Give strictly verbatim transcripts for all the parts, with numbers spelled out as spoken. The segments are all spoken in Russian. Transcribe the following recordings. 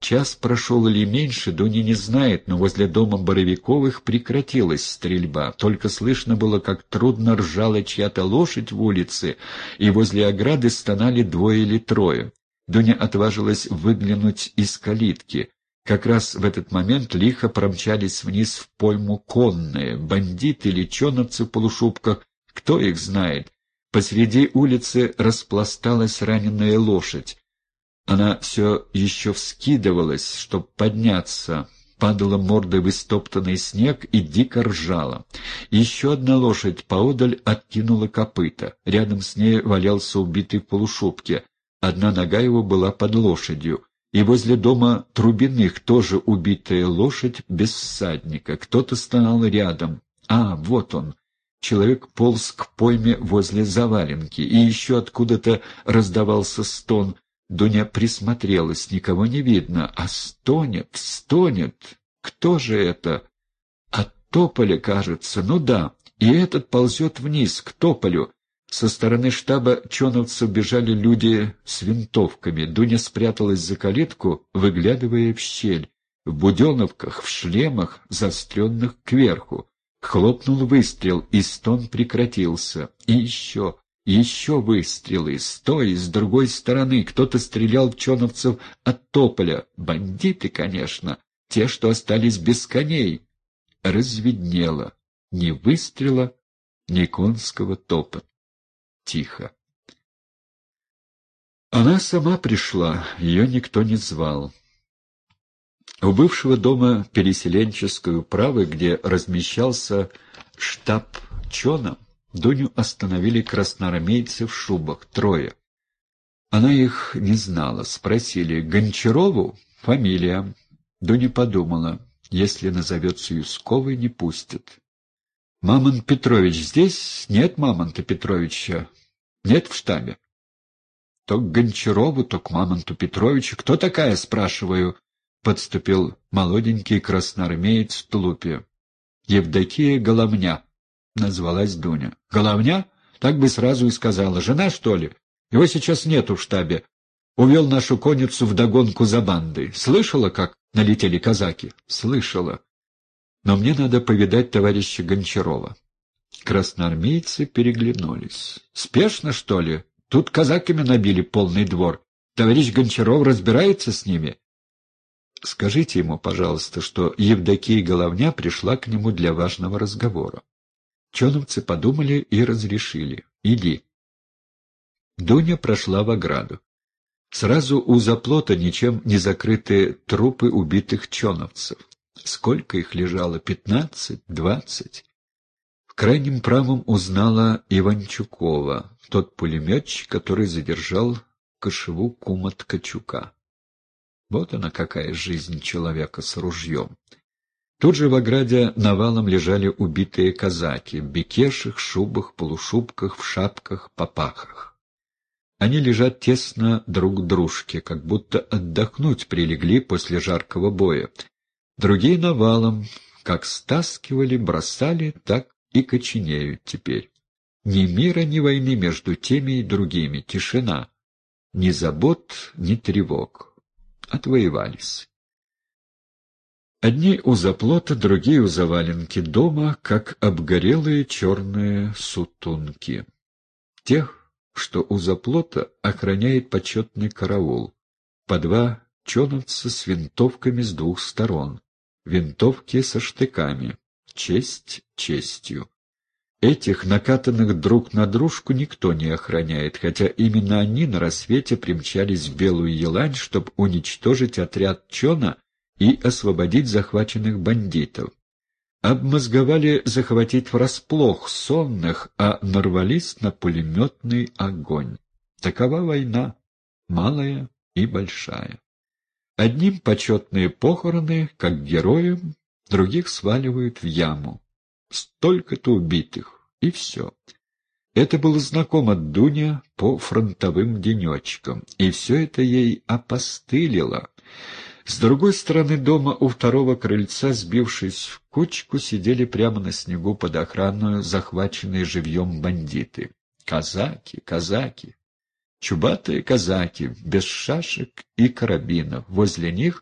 Час прошел или меньше, Дуня не знает, но возле дома Боровиковых прекратилась стрельба. Только слышно было, как трудно ржала чья-то лошадь в улице, и возле ограды стонали двое или трое. Дуня отважилась выглянуть из калитки. Как раз в этот момент лихо промчались вниз в пойму конные, бандиты или чоновцы в полушубках, кто их знает. Посреди улицы распласталась раненая лошадь. Она все еще вскидывалась, чтобы подняться, падала мордой в истоптанный снег и дико ржала. Еще одна лошадь поодаль откинула копыта. Рядом с ней валялся убитый в полушубке. Одна нога его была под лошадью. И возле дома Трубиных тоже убитая лошадь без всадника. Кто-то стонал рядом. А, вот он. Человек полз к пойме возле заваленки, и еще откуда-то раздавался стон. Дуня присмотрелась, никого не видно, а стонет, стонет. Кто же это? От тополя, кажется, ну да, и этот ползет вниз, к тополю. Со стороны штаба чоновцев бежали люди с винтовками. Дуня спряталась за калитку, выглядывая в щель. В буденовках, в шлемах, заостренных кверху. Хлопнул выстрел, и стон прекратился. И еще... Еще выстрелы. Стой, с другой стороны. Кто-то стрелял в чоновцев от тополя. Бандиты, конечно. Те, что остались без коней. Разведнело. Ни выстрела, ни конского топа. Тихо. Она сама пришла. Ее никто не звал. У бывшего дома переселенческой управы, где размещался штаб чона, Дуню остановили красноармейцы в шубах, трое. Она их не знала. Спросили: «Гончарову?» «Фамилия». Дуня подумала: если назовется Юсковой, не пустят. «Мамонт Петрович здесь?» «Нет Мамонта Петровича. Нет в штабе». «То к Гончарову, то к Мамонту Петровичу. Кто такая?» «Спрашиваю». Подступил молоденький красноармеец в тулупе. «Евдокия Головня», — назвалась Дуня. «Головня? Так бы сразу и сказала. Жена, что ли? Его сейчас нету в штабе. Увел нашу конницу вдогонку за бандой. Слышала, как налетели казаки?» «Слышала. Но мне надо повидать товарища Гончарова». Красноармейцы переглянулись. «Спешно, что ли? Тут казаками набили полный двор. Товарищ Гончаров разбирается с ними?» «Скажите ему, пожалуйста, что Евдокия Головня пришла к нему для важного разговора». Чоновцы подумали и разрешили. «Иди». Дуня прошла в ограду. Сразу у заплота ничем не закрыты трупы убитых чоновцев. Сколько их лежало? Пятнадцать? Двадцать? В крайнем правом узнала Иванчукова, тот пулеметчик, который задержал кошеву кума Ткачука. Вот она какая жизнь человека с ружьем. Тут же в ограде навалом лежали убитые казаки в бекешах, шубах, полушубках, в шапках, попахах. Они лежат тесно друг к дружке, как будто отдохнуть прилегли после жаркого боя. Другие навалом, как стаскивали, бросали, так и коченеют теперь. Ни мира, ни войны между теми и другими, тишина. Ни забот, ни тревог. Отвоевались. Одни у заплота, другие у заваленки дома, как обгорелые черные сутунки. Тех, что у заплота, охраняет почетный караул. По два чоновца с винтовками с двух сторон. Винтовки со штыками. Честь честью. Этих, накатанных друг на дружку, никто не охраняет, хотя именно они на рассвете примчались в Белую Елань, чтобы уничтожить отряд чона и освободить захваченных бандитов. Обмозговали захватить врасплох сонных, а нарвались на пулеметный огонь. Такова война, малая и большая. Одним почетные похороны, как героям, других сваливают в яму. Столько-то убитых, и все. Это было знакомо Дуне по фронтовым денечкам, и все это ей опостылило. С другой стороны дома у второго крыльца, сбившись в кучку, сидели прямо на снегу под охраной захваченные живьем бандиты. Казаки, казаки, чубатые казаки, без шашек и карабинов. Возле них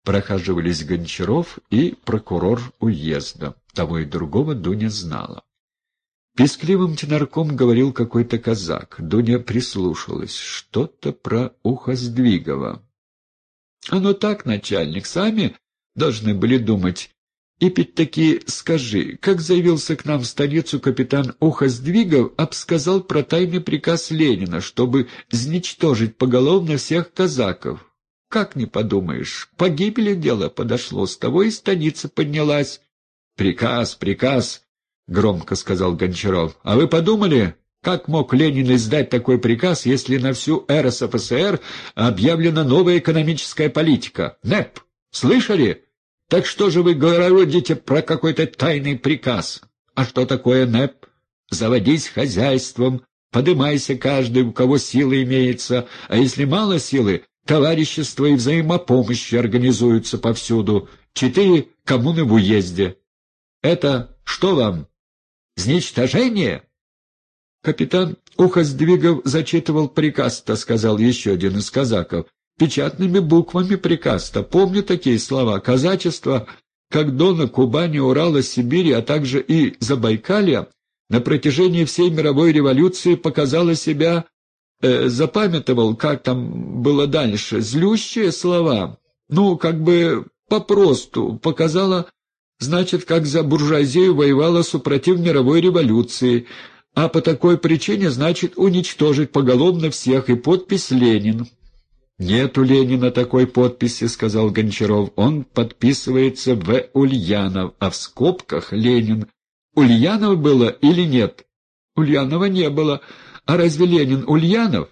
прохаживались Гончаров и прокурор уезда. Того и другого Дуня знала. Пескливым тенорком говорил какой-то казак. Дуня прислушалась. Что-то про Ухоздвигова. «Оно так, начальник, сами должны были думать. И пить-таки скажи, как заявился к нам в столицу капитан Ухоздвигов, обсказал про тайный приказ Ленина, чтобы изничтожить поголовно всех казаков. Как не подумаешь, к погибели дело подошло, с того и станица поднялась». «Приказ, приказ», — громко сказал Гончаров. «А вы подумали, как мог Ленин издать такой приказ, если на всю эр эс эф эс ер объявлена новая экономическая политика? НЭП! Слышали? Так что же вы говорите про какой-то тайный приказ? А что такое НЭП? Заводись хозяйством, подымайся каждый, у кого силы имеется, а если мало силы, товарищества и взаимопомощи организуются повсюду. Четыре коммуны в уезде. Это что вам? Изничтожение?» «Капитан Ухоздвигов зачитывал приказ-то», — сказал еще один из казаков. «Печатными буквами приказ-то. Помню такие слова. Казачество, как Дона, Кубани, Урала, Сибири, а также и Забайкалья, на протяжении всей мировой революции показало себя, э, запамятовал, как там было дальше, злющие слова. Ну, как бы попросту показало, значит, как за буржуазию воевала супротив мировой революции, а по такой причине, значит, уничтожить поголовно всех, и подпись «Ленин». «Нет у Ленина такой подписи», — сказал Гончаров. «Он подписывается В. Ульянов, а в скобках Ленин. Ульянов было или нет?» «Ульянова не было. А разве Ленин Ульянов?»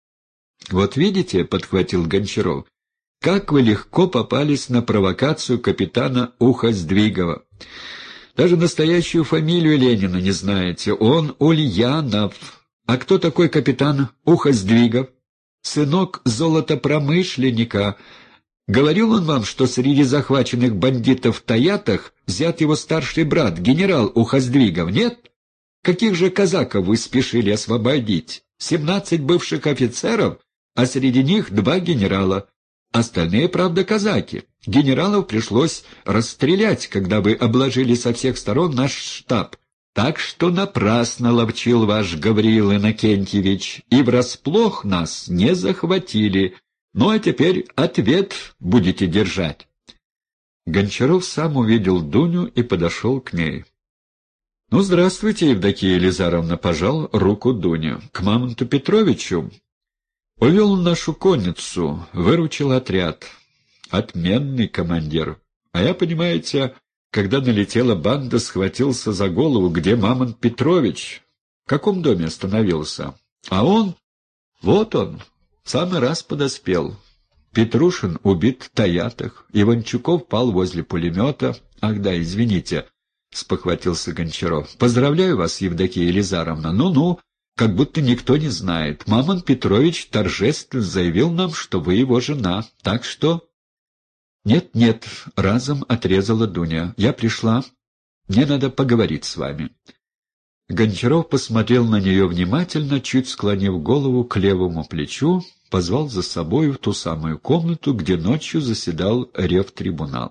«Вот видите», — подхватил Гончаров, — «как вы легко попались на провокацию капитана Ухоздвигова. Даже настоящую фамилию Ленина не знаете. Он Ульянов. А кто такой капитан Ухоздвигов? Сынок золотопромышленника. Говорил он вам, что среди захваченных бандитов в Таятах взят его старший брат, генерал Ухоздвигов, нет? Каких же казаков вы спешили освободить? Семнадцать бывших офицеров, а среди них два генерала. Остальные, правда, казаки. Генералов пришлось расстрелять, когда вы обложили со всех сторон наш штаб. Так что напрасно ловчил ваш Гавриил Иннокентьевич, и врасплох нас не захватили. Ну а теперь ответ будете держать». Гончаров сам увидел Дуню и подошел к ней. «Ну, здравствуйте, Евдокия Елизаровна», — пожал руку Дуня. «К Мамонту Петровичу?» «Увел нашу конницу, выручил отряд. Отменный командир. А я, понимаете, когда налетела банда, схватился за голову, где Мамонт Петрович, в каком доме остановился. А он, вот он, в самый раз подоспел. Петрушин убит в Таятах, Иванчуков пал возле пулемета. Ах да, извините», — спохватился Гончаров. «Поздравляю вас, Евдокия Елизаровна. Ну-ну, как будто никто не знает. Мамонт Петрович торжественно заявил нам, что вы его жена. Так что...» «Нет-нет», — разом отрезала Дуня. «Я пришла. Мне надо поговорить с вами». Гончаров посмотрел на нее внимательно, чуть склонив голову к левому плечу, позвал за собой в ту самую комнату, где ночью заседал ревтрибунал.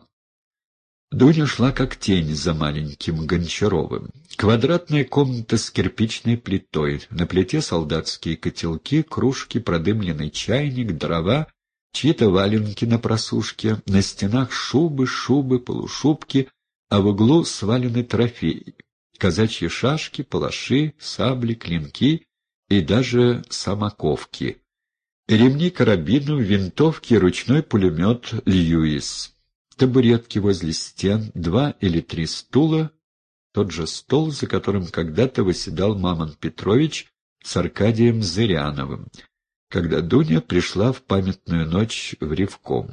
Дуня шла как тень за маленьким Гончаровым. Квадратная комната с кирпичной плитой, на плите солдатские котелки, кружки, продымленный чайник, дрова, чьи-то валенки на просушке, на стенах шубы, шубы, полушубки, а в углу свалены трофеи. Казачьи шашки, палаши, сабли, клинки и даже самоковки. Ремни карабинов, винтовки, ручной пулемет «Льюис». Табуретки возле стен, два или три стула, тот же стол, за которым когда-то восседал Мамонт Петрович с Аркадием Зыряновым, когда Дуня пришла в памятную ночь в Ревком.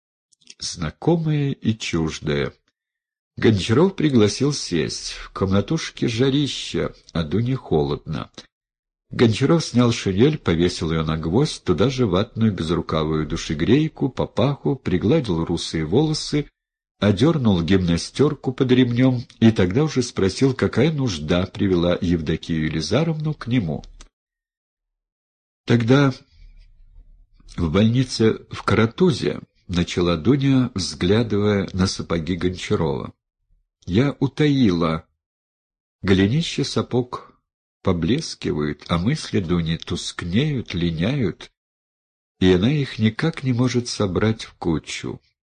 Знакомая и чуждая. Гончаров пригласил сесть. В комнатушке жарища, а Дуне холодно. Гончаров снял шинель, повесил ее на гвоздь, туда же ватную безрукавую душегрейку, папаху, пригладил русые волосы, одернул гимнастерку под ремнем и тогда уже спросил, какая нужда привела Евдокию Елизаровну к нему. Тогда в больнице в Каратузе — начала Дуня, взглядывая на сапоги Гончарова. «Я утаила. Голенища сапог поблескивают, а мысли Дуни тускнеют, линяют, и она их никак не может собрать в кучу.